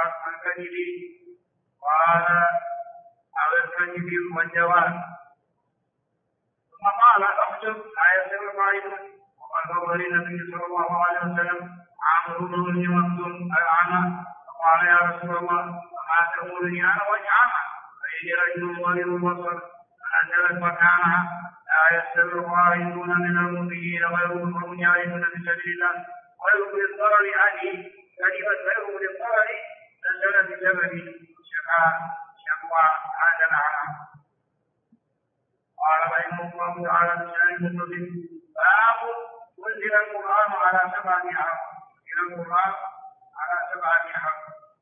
قال أو الكتب والجواد. ثم قال: اكتب لا يستوي القائمون. وقال فضل النبي صلى الله عليه وسلم عامر بن مكتوم الأعمى فقال: يا رسول الله وما تقولني أنا وجعما فإني رجل ظليل البصر فنزلت مكانها لا يستوي القائمون من المؤمنين غيرهم والمجاهدون في سبيل الله غيرهم للضرر هذه كلمة غيرهم للضرر نزل بسبب شكوى هذا الأعمى. قال رحمه الله تعالى: بسند مسلم باب أنزل القرآن على 7 أحرف. القرآن على 7 أحرف.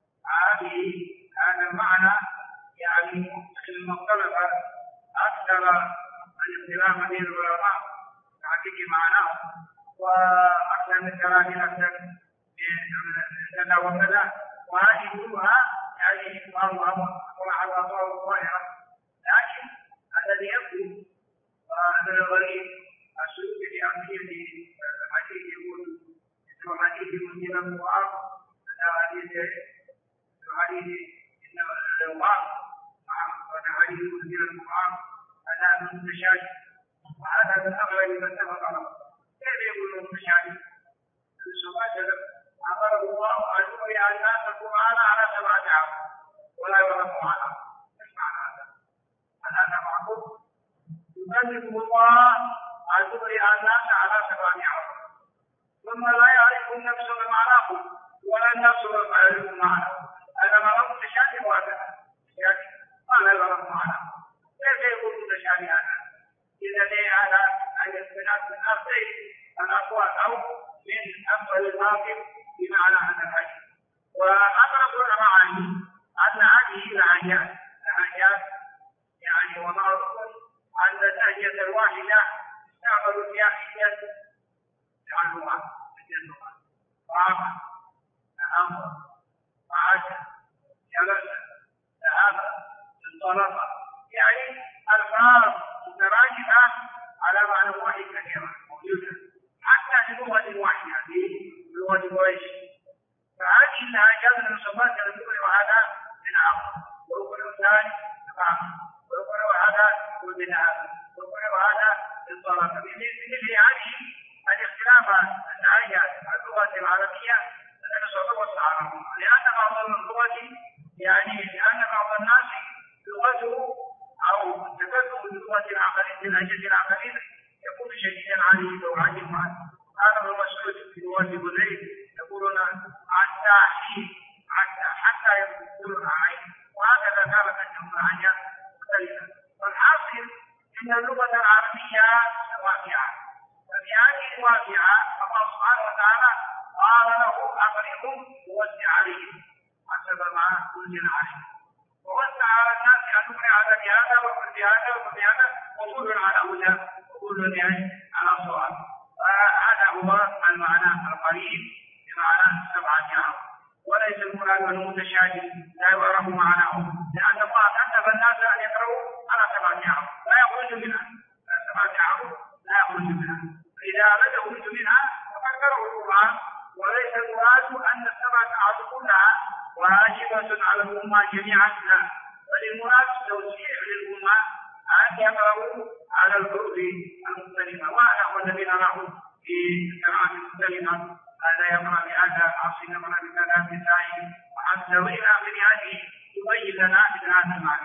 هذا المعنى يعني المختلف أكثر الاختلاف بين العلماء تحقيق معناه وأكثر من كلام أكثر كذا وكذا وهذه كلها يعني على ظاهرة. لكن الذي يبدو وأن الغريب السلوك بأهمية الحديث يقول حديث مسلم القرآن حديث إن القرآن حديث مسلم القرآن هذا متشابه وهذا من أغلب ما اتفق عليه. كيف يقول متشابه؟ السؤال أمر الله أن يولي الناس القرآن على 7 أحرف ولا يغلق على. ايش معنى هذا؟ هذا معقول؟ يكلف الله أن يولي الناس على 7 أحرف ثم لا يعرف النفس بمعناه ولا النفس يعرف معناه. هذا مرض متشابه وهكذا ما لا يعرف معناه. كيف يكون متشابه هذا؟ إذا هذا أن يختلف من الأقوال أو من أفضل الباطل بمعنى هذا الحديث. وأقرب المعاني أن هذه الآيات يعني ومعروف أن الآية الواحدة تعمل فيها حجة عنها الجنة قام أمر وعجل جلس ذهب انطلق يعني ألفاظ متراجعة على معنى واحد كثيرة موجودة حتى في لغة واحدة في مطلقة بمثل هذه الاختلاف الآية اللغة العربية نسبة وسعرهم، لأن بعض اللغة لأن بعض الناس لغته أو تكلم بلغة الآخرين من أجل الآخرين يكون شديدا عليه أو عاجبا. قال ابن مسعود في رواية بذيل يقولون حتى يقولون عين، وهكذا كانت تكون عين مختلفة. والحاصل أن اللغة العربية واقعة، ففي هذه الواقعة الله سبحانه وتعالى قال له أغرقهم ووسع عليهم حسب ما أنزل عليهم، ووسع على الناس أن نقرأ هذا بهذا وكل بهذا وكل بهذا وكل على هدى وكل على صواب. فهذا هو المعنى القريب بمعنى 7 أعرف، وليس المراد المتشابه لا يعرف معناه، لأن الله كتب الناس أن يقرأوا على 7 أعرف لا يخرج منها، 7 أعرف لا يخرج منها، فإذا أراد يخرج منها فقد قرأوا القرآن. وليس المراد أن 7 أعرف كلها واجبة على الأمة جميعا، لا، بل المراد توسيع للأمة أن يقرأوا على الحروف المختلفة، وهذا هو الذي نراه في القراءات المختلفة، هذا يقرأ بهذا، عاصم يقرأ بكذا بسائل وحتى وإلى آخر هذه تبين لنا مثل هذا المعنى.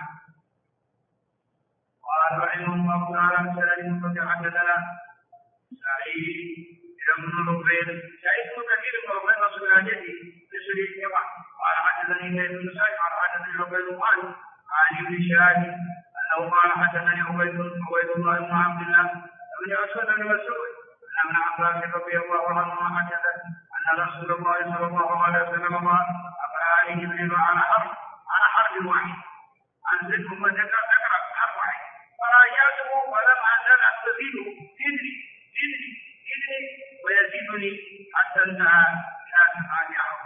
قال رحمه الله تعالى مثلا المنقطع حدثنا سعيد بن ربيع سعيد بن كثير بن ربيع رسول الله بسري الجمع قال حدثني زيد بن سعيد قال حدثني عبيد الله عن ابن شهاب انه قال حدثني عبيد الله بن عبد الله بن عثمان بن مسعود ان ابن عباس رضي الله عنهما حدث ان رسول الله صلى الله عليه وسلم قال اقرا عليه جبريل على حرف واحد انزلهم وذكر حرف واحد فراجعته ولم ازل استزيده زدني ويزيدني حتى انتهى الى 7 أعرف.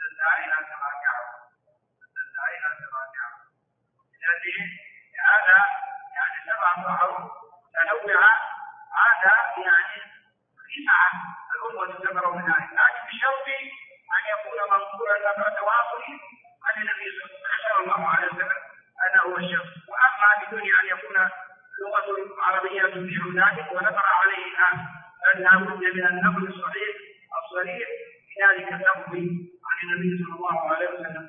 هذا 7 أعرف تنوع، هذا 9 الأمة تذكر منها، لكن بشرط أن يكون منقولا ذكر تواصلي عن النبي صلى الله عليه وسلم، هذا هو الشرط. وأما بدون أن يكون اللغة العربية تبيح ذلك ونقر عليها، فلا بد من النقل الصريح في ذلك اللفظ عن النبي صلى الله عليه وسلم.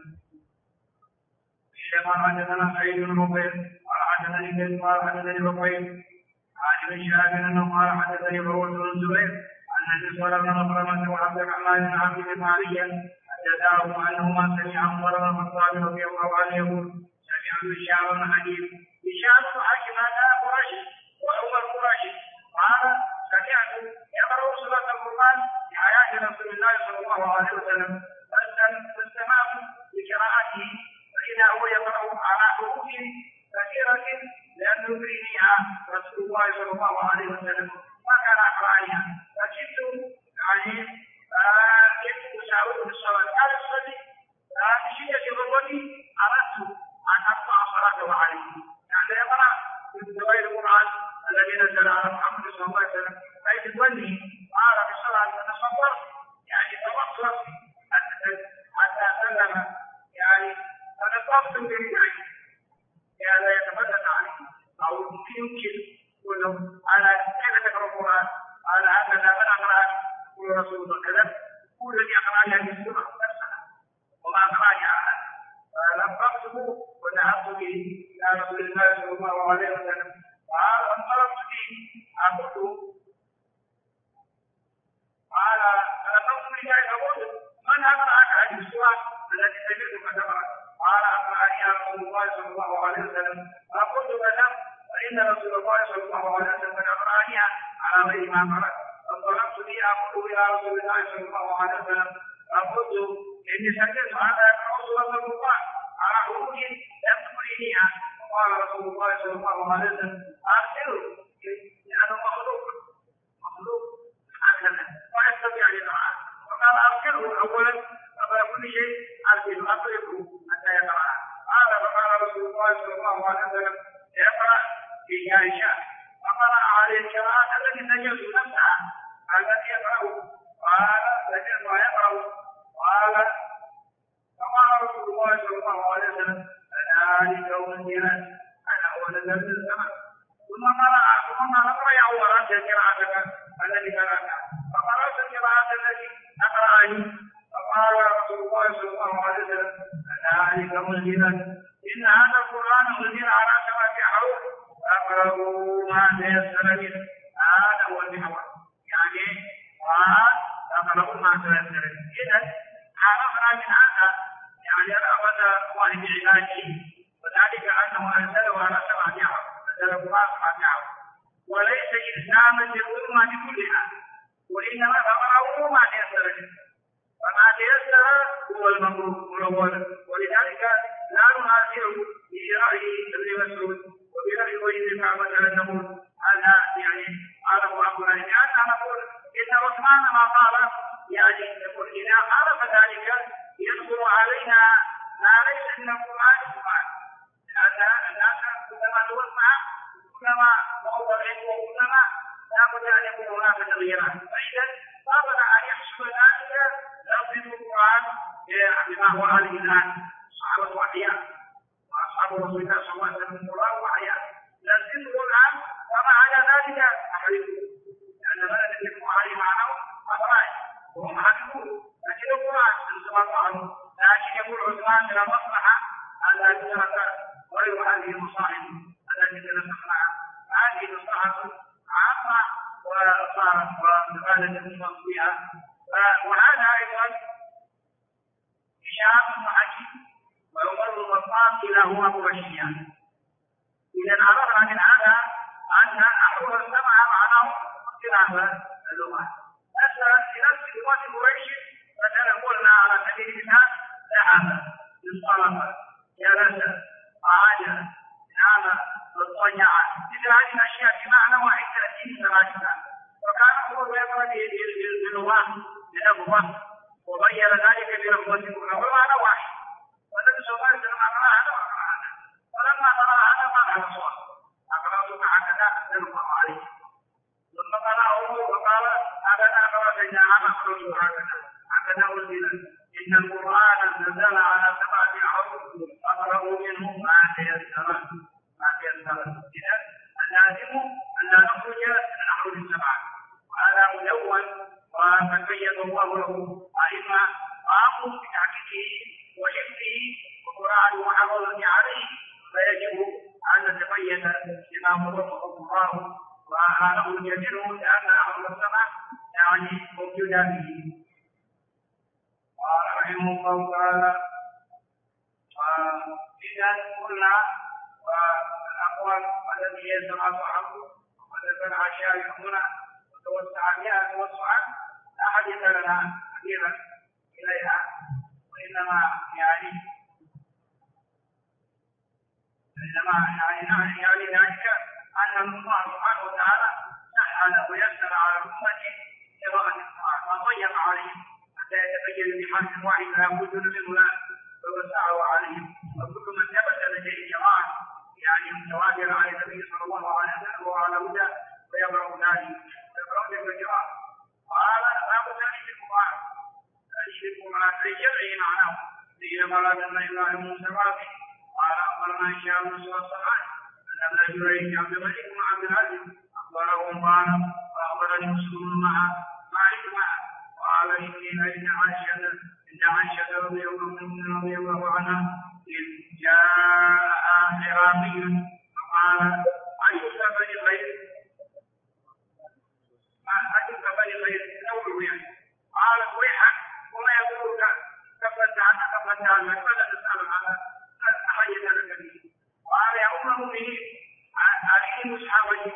قال حدثنا سعيد بن ربيع قال حدثني زيد قال حدثني ربيع عن ابن شهاب انه قال حدثني عروة بن الزبير ان النسوة بن مخرمة وعبد الرحمن بن عبد المالية حدثاهم انهما سمع عمر بن الخطاب رضي الله عنه يقول سمعت هشام بن حكيم هذا قرشي وعمر قرشي قال سمعت يقرأ سورة القرآن في حياة رسول الله صلى الله عليه وسلم فاستمعت لقراءته فإذا هو يقرأ على حروف كثيرة لأن يدرينيها رسول الله صلى الله عليه وسلم ما كان أقرأنيها، فكنت أساويه بالصلاة قال الصلي بشدة غضبي أردت أن أقطع صلاته عليه، يقرأ بغير القرآن الذي نزل على محمد صلى الله عليه وسلم، أي تظني قال بصلاة تصبر توقف حتى سلم فنطقت برجعي لا يتفتت عليه أو يمكن ولو على كيف تقرأ القرآن قال هكذا من أقرأ قول رسول الله كذا قول الذي أقرأني هذه السورة نفسها وما أقرأني أحد، فلقبته وذهبت به إلى رسول الله صلى الله عليه وسلم قال انطلقت به أقول قال فلقبت به أقول من أقرأك هذه السورة التي سمعتك تقرأ؟ قال أقرأني رسول الله صلى الله عليه وسلم فقلت كذا فإن رسول الله صلى الله عليه وسلم أقرأنيها على غير ما قرأت، فانطلقت به أقول إلى رسول الله صلى الله عليه وسلم فقلت إني سمعت هذا يقرأ سورة القرآن على حروف لم تقرئنيها، وقال رسول الله صلى الله عليه وسلم أرسله لأنه مخلوق هكذا ويستطيع أن يقرأ، وقال أرسله أولا قبل كل شيء أرسله أطلقه حتى يقرأ. فقال رسول الله صلى الله عليه وسلم يقرأ في عائشة فقرأ عليه القراءة التي سجلت نفسها التي يقرأ قال سجلت ويقرأ قال فقال رسول الله صلى الله عليه وسلم فذلك أنزل أنا هو نزل السماء قرأت قراءتك التي قرأتها فقرأت القراءة التي أقرأني فقال رسول الله صلى الله عليه وسلم ذلك منزلا إن هذا القرآن أنزل على 7 حروف فاقرأوا ما تيسر منه هذا هو المحور يعني فاقرأوا ما تيسر منه. إذا عرفنا من هذا يعني رأفة الله بعباده وذلك أنه أنزله على 7 حروف أنزل القرآن 7 حروف وليس إلزاما للأمة كلها وإنما فاقرأوا ما تيسر منه فما تيسر هو المطلوب ولذلك لا نهاجره برأي ابن مسعود وبرأي ابن كعب نقول هذا يعني عرف أمرنا لأننا نقول إن عثمان ما قال يعني يقول إذا عرف ذلك يدخل علينا ما ليس من القرآن القرآن لأن الناس كلما توسع كلما ضعف العلم وكلما لابد أن يكون هناك تغييرات فإذا طابق أن يحصل ذلك لفظ القرآن بما هو عليه الآن صحابة وأحياء وأصحاب رسول الله صلى الله عليه وسلم القرآن وأحياء لفظ القرآن وما على ذلك أحرقه لأن بلد يكون عليه معناه أطرائه وهم حرقون لكن القرآن انصباط عنه لكن يقول عثمان من المصلحة أن لا تترك غير هذه المصائب التي تنسخناها هذه مصلحة عامة وصارت ومبادئ المصلحة بها وهذا أيضا هشام وحكيم وعمر بن الخطاب كلاهما مبشران. إذا عرفنا من هذا أن أحرف السمع معناه اختلاف اللغات. مثلا في نفس لغة قريش مثلا قلنا على سبيل المثال ذهب انصرف جلس قعد نام اضطجع مثل هذه الأشياء بمعنى واحد 30 30 وكان هو يقرأ بلغات بلغة وغير ذلك بلغة أخرى ومعنى واحد والنبي صلى الله عليه وسلم أقرأ هذا وأقرأ هذا فلما قرأ هذا قال هذا صواب أقرأتك هكذا أنزل الله عليه ثم قرأه وقال هكذا أقرأت إذا أنا أقرأت هكذا أنزل إن القرآن نزل على 7 حروف فاقرأوا منه ما تيسر إذا اللازم أن لا نخرج من الأحرف 7 وهذا مدون وقد بين الله له أئمة قاموا بتحقيقه وحفظه وقراءة وحفظه عليه فيجب أن نتقيد بما وفقه الله ونخرج منه لأن أحرف 7 يعني موجودة به. قال رحمه الله تعالى إذا قلنا والأقوال التي هي 7 حروف وذكر الأشياء هنا وتوسع بها توسعا لا حديث لنا كثيرا إليها وإنما يعني ذلك أن الله سبحانه وتعالى سهل ويسر على الأمة قراءة القرآن وضيق عليهم حتى يتبين بحرف واحد لا بد منه فوسعه عليهم وكل من ثبت لديه قراءة يعني متواتر على النبي صلى الله عليه وسلم وعلى هدى ويقرأ ذلك يقرأ بالقراءة قال لا بد من القرآن في جمعه معناه حين قال أن إبراهيم موسى واقف قال أخبرنا هشام بن الصلاة أن ابن جريج عبد الملك بن عبد العزيز أخبرهم قال وأخبرني مسلم مالك معه قال إني لئن عائشة رضي الله عنها إذ جاء أعرابي فقال أيك بني خير نوره يعني قال ويحك وما يقولك كفلت عنه فلا تسأل هذا أحيث لك به قال يا أم المؤمنين عليه مصحابي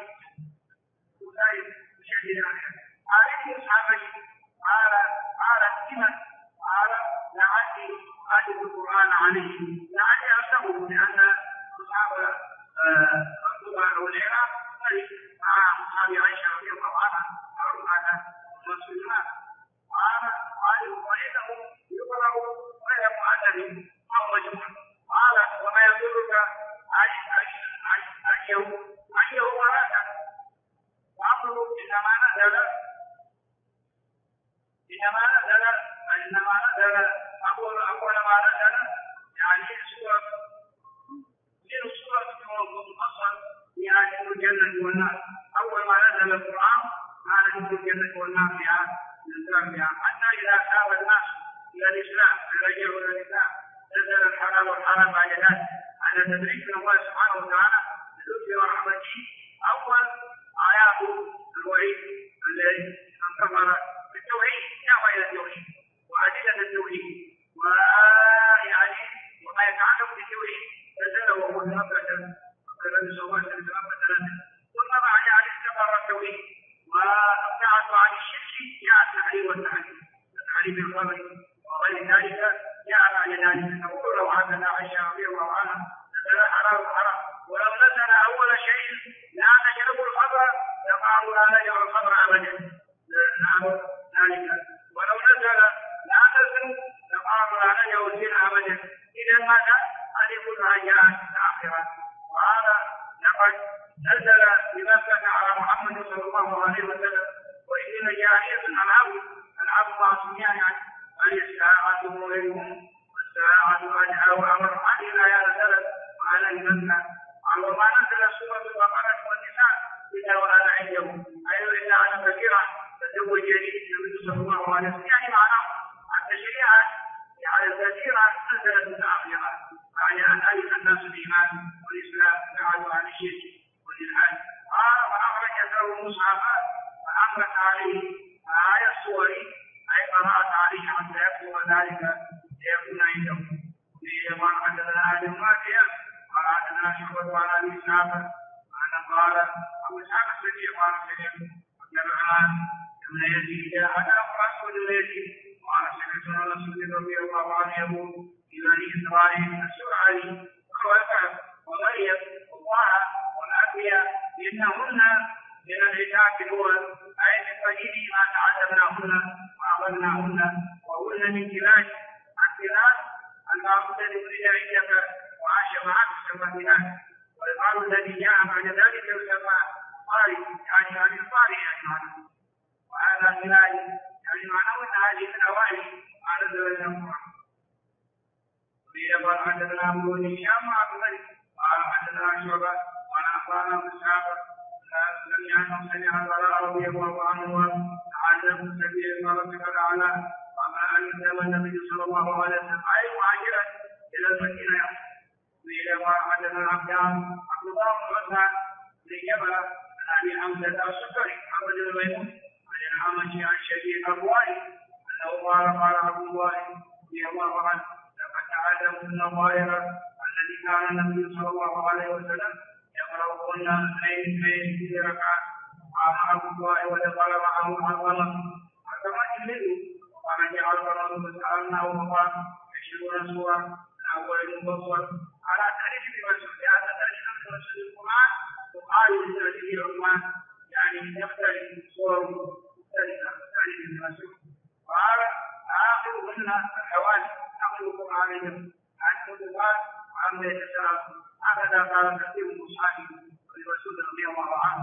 عليه مصحابي قال لمن قال لعلي أجد القرآن عليه لعلي أرسله لأن أصحاب الكبار والعراق مع أصحاب عائشة رضي الله عنها معروف هذا المسلمات قال وإنه يقرأ غير مؤدب أو مجموع قال وما يضرك أيه وراك وأمره إنما نزل أول ما نزل يعني سورة مفصل يعني الجنة والنار أول ما نزل القرآن كان يدخل الجنة والنار فيها الإسلام فيها، حتى إذا ساب الناس إلى الإسلام رجعوا إلى الإسلام نزل الحلال والحرام بعد ذلك على تدريج من الله سبحانه وتعالى للطف ورحمته. أول آيات الوعيد الذي من كفر بالتوحيد دعوة إلى التوحيد وأدلة التوحيد ويعني وما يتعلق بالتوحيد نزل وهو مبتدأ النبي صلى الله عليه وسلم مثلا، ثم بعد ذلك استمر التوحيد وابتعد عن الشرك جاء التحريم والتحريم الخمر وغير ذلك جاء بعد ذلك. نقول لو هكذا عائشة رضي الله عنها نزل حرام حرام، ولو نزل أول شيء لا نجرب الخمر لقالوا لا نجرب الخمر أبدا ذلك، ولو نزل لا نزل لقالوا لا نجرب الزنا أبدا. إذا ماذا؟ هذه كلها جاءت متأخرة، وهذا لقد نزل بمكة على محمد صلى الله عليه وسلم وإن جارية العبد معصوميان عن الساعة موردهم والساعة أدعى وأمر. هذه الآيات نزلت على مكة، وما نزل سورة البقرة والنساء إلا وأنا عندهم، أي إلا أنا فكرة تزوجني النبي صلى الله عليه وسلم، يعني معناه أن الشريعة يعني الكثيرة نزلت متأخرة يعني أن ألف الناس الإيمان والإسلام بعدوا عن الشرك والإلحاد. وأخرج له المصحف وأنبت عليه آية الصوري أي قرأت عليه حتى يكتب ذلك ليكون عنده. لما حدثنا أهل الماضية قال حدثنا شعبة عن أبي إسحاق أن قال أبو إسحاق الصديق قال سمعت عبد الرحمن بن يزيد أنا أسود يزيد قال سمعت أنس رضي الله عنه يقول في بني إسرائيل السرعي وكعب ومريم وطه والأنبياء إنهن من العتاق الأول أي من قليل ما تعلمناهن وأخذناهن وهن من كلاج. الكلاج المعبود الذي ولد عندك وعاش معك يسمى كلاج، والمال الذي جاء بعد ذلك يسمى طاري يعني عن الطاري يعني معنى، وهذا كلاج يعني معناه أن هذه من أوائل ما نزل من القرآن. قال حدثنا أبو هشام وعبد الملك قال حدثنا شعبة قال أخبرنا أبو إسحاق سمع البراء رضي الله عنه عن سبيل المرة تعالى قبل أن يسلم النبي صلى الله عليه وسلم أي مهاجرا إلى المدينة. قال حدثنا عبد الله بن عثمان بن جبل عن أبي حمزة السكري محمد بن ميمون عن الأعمش عن شديد الروائي أنه قال عبد الله رضي الله عنه لقد تعلمنا الظاهر الذي كان النبي صلى الله عليه وسلم يقرأهن اثنين في ركعة قام عبد الله ودخل معه الظلم فكما جلدوا وقال جعل الرسول سألناه وقال 20 سورة الأول المفصل على تأليف بمسعود هذا تأليف بمسعود القرآن وقال لتأليف العثمان يعني يختلف صور مختلفة تأليف بمسعود. قال آخرهن الحوادث أخذ القرآن عن كتبان وعما يتساءل. هكذا قال كثير من أصحابه لرسول رضي الله عنه.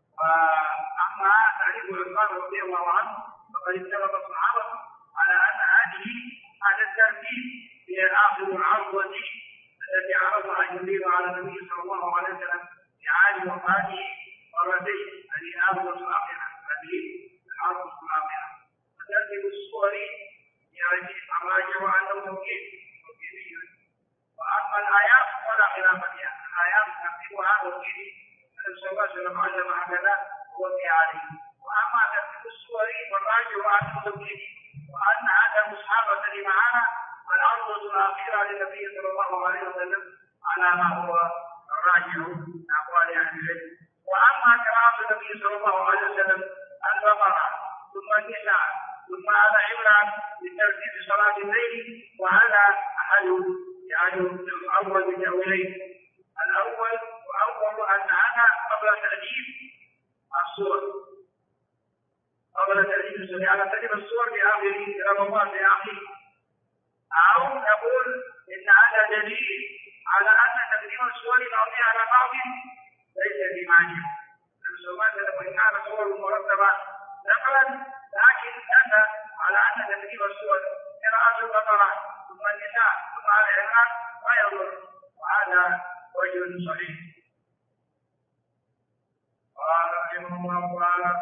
وأما تعريف عثمان رضي الله عنه فقد اتفق الصحابة على أن هذا الترتيب هي آخر العرضة التي عرضها جبريل على النبي صلى الله عليه وسلم في عام وفاته مرتين، هذه العرضة الآخرة هذه العرضة الآخرة. فترتيب الصور يعني الراجع أنه توكيدي. وأما الآيات فلا خلاف فيها، الآيات ترتيبها توكيدي النبي صلى الله عليه وسلم علم هكذا ووقع عليه. وأما ترتيب الصور فالراجع أنه توكيدي، وأن هذا المصحف الذي معنا العرضة الأخيرة للنبي صلى الله عليه وسلم على ما هو الراجع من أقوال أهل العلم. وأما قراءة النبي صلى الله عليه وسلم البقرة ثم النساء ثم على عمران لترتيب صلاة الليل، وهذا أحد يعني الأول بالتأويلين. الأول وأول أن هذا قبل تأليف السور، قبل تأليف السور على ترتيب السور في آخر رمضان في آخر، أو نقول إن هذا دليل على أن تقديم السور بعضها على بعض ليس بمانع. السورة وإن كان السور مرتبة نقلا، لكن أتى على أن تقديم السور قراءة البقرة ثم النساء ثم آل عمران لا يضر، وهذا وجه صحيح. قال رحمه الله تعالى: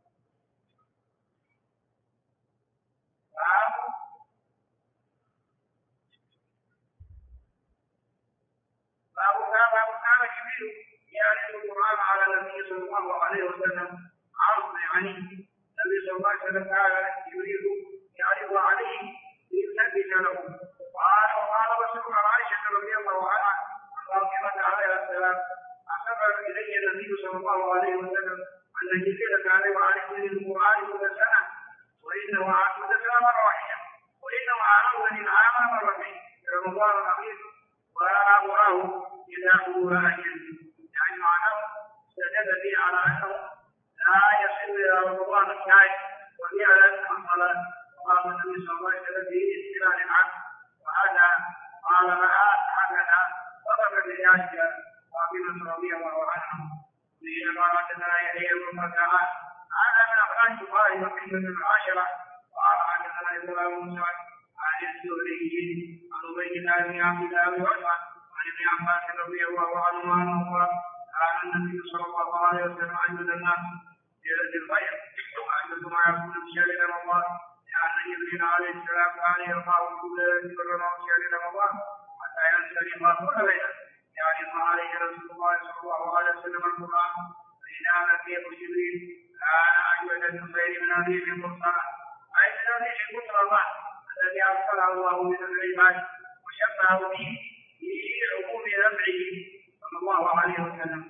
باب كان جبريل يعرض القرآن على النبي صلى الله عليه وسلم عرض، يعني النبي صلى الله عليه وسلم كان جبريل يعرض عليه ليثبت له. وقال رسول عائشة رضي الله عنها عن فاطمة عليها السلام: أخبر إلي النبي صلى الله عليه وسلم أن جبريل كان يعرضني القرآن كل سنة، وإنه كل سنة مرة واحدة، وإنه عرضني العام مرتين في رمضان الأخير، ولا أراه إلا هو أجل. يعني معناه استدل لي على أنه لا يصل إلى رمضان الثاني وفعلا الصلاة. وقال النبي صلى الله عليه وسلم به استلال العبد، وهذا قال لها هكذا وضرب لذلك فاطمة رضي الله عنها. حينما حدثنا يحيى بن فتاة هذا من أخراج البخاري ومسلم بن العاشرة. قال حدثنا إبراهيم بن سعد عن الزهري عن عبيد الله بن عبد الله بن عتبة عن ابن عباس رضي الله عنهما أنه قال: كان النبي صلى الله عليه وسلم أجود الناس بليلة الخير وأجود ما يكون في شهر رمضان، لأن جبريل عليه السلام كان يرفعه كل ليلة في شهر رمضان حتى ينسلم كل ليلة. يعني ما عليه رسول الله صلى الله عليه وسلم القرآن، فإذا لقيه جبريل كان أجود الخير من هذه المرسلة، أي من هذه المرسلة الذي أرسله الله من العباد وشبهه به في عموم نفعه صلى الله عليه وسلم.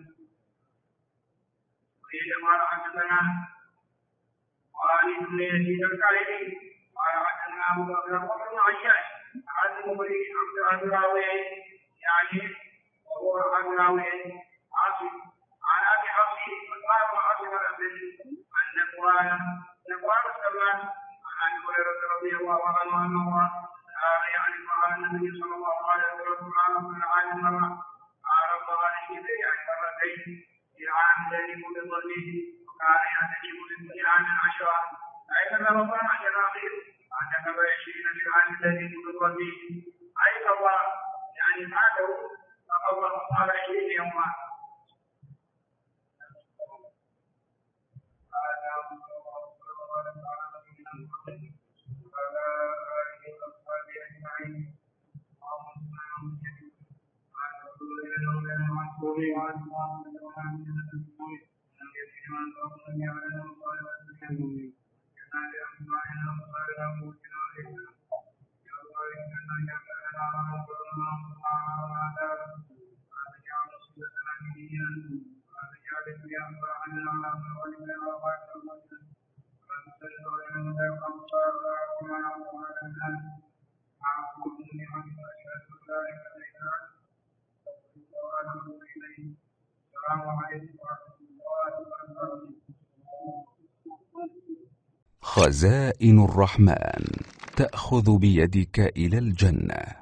وإنما حدثنا خالد بن يزيد الكاهلي قال حدثنا أبو بكر بن عياش عن المبرئ عبد الراويين، يعني وهو عبد الراويين عاصم عن أبي حفص قال وعاصم الأسدي عن نقوان السمان عن هريرة رضي الله عنه أنه قال: يعني قال النبي صلى الله عليه وسلم كل عام مرة، عرض على جبريل مرتين في العام الذي فرض به، وكان يعتكف في عام 10، أي من رمضان 10 الأخير اعتكف 20 في العام الذي فرض به، أي قضى يعني بعده فقضى 20 يوما. خزائن الرحمن تأخذ بيدك إلى الجنة.